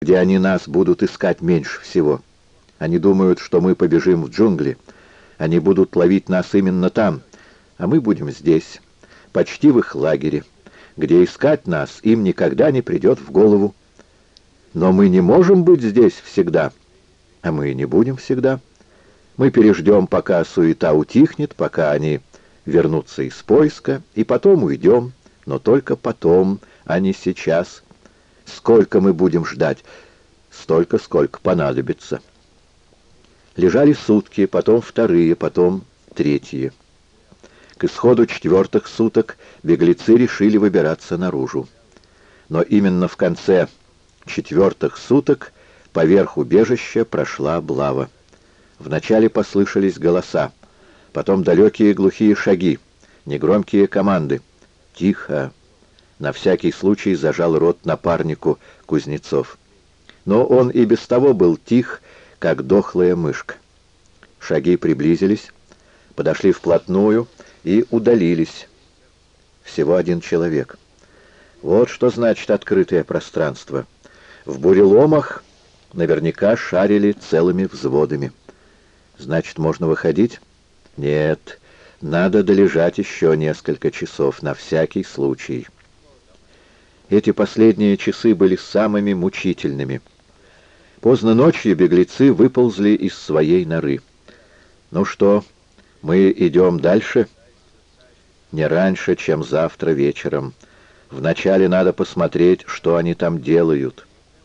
где они нас будут искать меньше всего. Они думают, что мы побежим в джунгли. Они будут ловить нас именно там, а мы будем здесь, почти в их лагере, где искать нас им никогда не придет в голову. Но мы не можем быть здесь всегда, а мы и не будем всегда. Мы переждем, пока суета утихнет, пока они вернутся из поиска, и потом уйдем, но только потом, а не сейчас. Сколько мы будем ждать? Столько, сколько понадобится. Лежали сутки, потом вторые, потом третьи. К исходу 4-х суток беглецы решили выбираться наружу. Но именно в конце 4-х суток поверх убежища прошла облава. Вначале послышались голоса, потом далекие глухие шаги, негромкие команды. «Тихо!» На всякий случай зажал рот напарнику Кузнецов. Но он и без того был тих, как дохлая мышка. Шаги приблизились, подошли вплотную и удалились. Всего один человек. Вот что значит открытое пространство. В буреломах наверняка шарили целыми взводами. Значит, можно выходить? Нет, надо долежать еще несколько часов, на всякий случай. Эти последние часы были самыми мучительными. Поздно ночью беглецы выползли из своей норы. «Ну что, мы идем дальше?» «Не раньше, чем завтра вечером. Вначале надо посмотреть, что они там делают».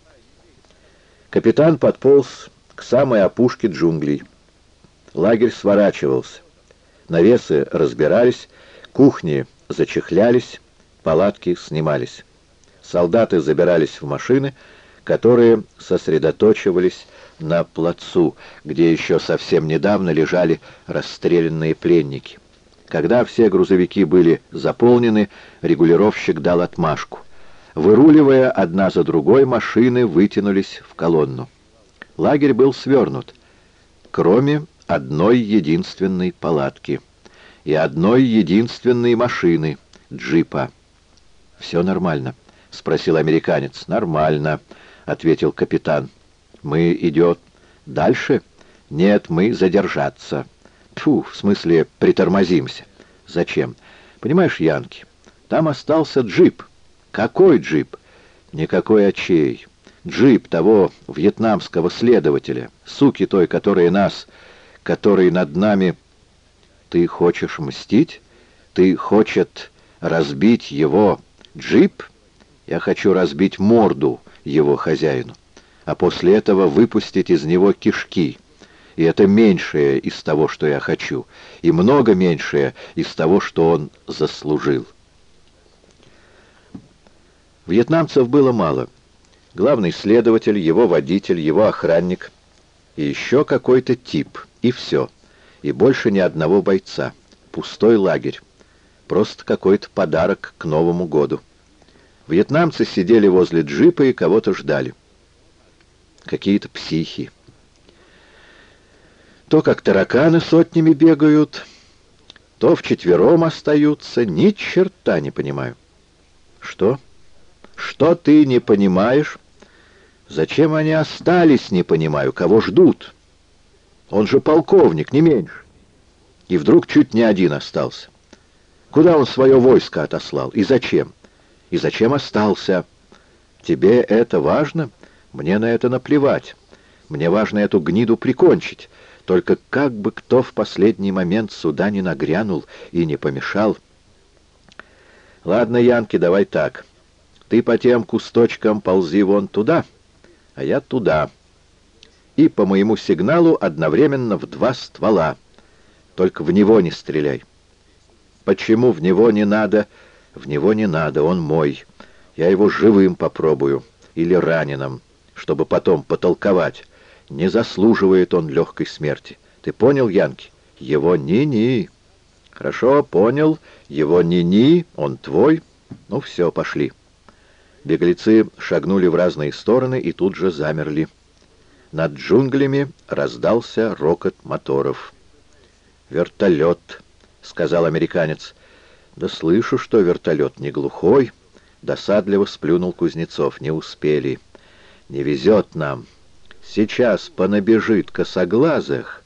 Капитан подполз к самой опушке джунглей. Лагерь сворачивался. Навесы разбирались, кухни зачехлялись, палатки снимались. Солдаты забирались в машины, которые сосредоточивались на плацу, где еще совсем недавно лежали расстрелянные пленники. Когда все грузовики были заполнены, регулировщик дал отмашку. Выруливая одна за другой, машины вытянулись в колонну. Лагерь был свернут, кроме одной единственной палатки и одной единственной машины, джипа. «Все нормально?» — спросил американец. «Нормально», — ответил капитан. «Мы идем дальше?» «Нет, мы задержаться». «Тьфу, в смысле притормозимся». «Зачем?» «Понимаешь, Янки, там остался джип». «Какой джип?» «Никакой, а чей?» «Джип того вьетнамского следователя, суки той, который над нами...» «Ты хочешь мстить? Ты хочет разбить его джип?» «Я хочу разбить морду его хозяину, а после этого выпустить из него кишки. И это меньшее из того, что я хочу, и много меньшее из того, что он заслужил». Вьетнамцев было мало. Главный следователь, его водитель, его охранник и еще какой-то тип, и все. И больше ни одного бойца. Пустой лагерь. Просто какой-то подарок к Новому году. Вьетнамцы сидели возле джипа и кого-то ждали. Какие-то психи. То как тараканы сотнями бегают, то вчетвером остаются. Ни черта не понимаю. Что? Что ты не понимаешь? Зачем они остались, не понимаю. Кого ждут? Он же полковник, не меньше. И вдруг чуть не один остался. Куда он свое войско отослал? И зачем? И зачем остался? Тебе это важно? Мне на это наплевать. Мне важно эту гниду прикончить. Только как бы кто в последний момент сюда не нагрянул и не помешал. Ладно, Янки, давай так. Ты по тем кусточкам ползи вон туда, а я туда. И по моему сигналу одновременно в 2 ствола. Только в него не стреляй. Почему в него не надо? В него не надо, он мой. Я его живым попробую. Или раненым, чтобы потом потолковать. Не заслуживает он легкой смерти. Ты понял, Янки? Его ни-ни. Хорошо, понял. Его ни-ни, он твой. Ну все, пошли. Беглецы шагнули в разные стороны и тут же замерли. Над джунглями раздался рокот моторов. «Вертолет», — сказал американец. «Да слышу, что вертолет не глухой», — досадливо сплюнул Кузнецов. «Не успели». Не везет нам. Сейчас понабежит косоглазых,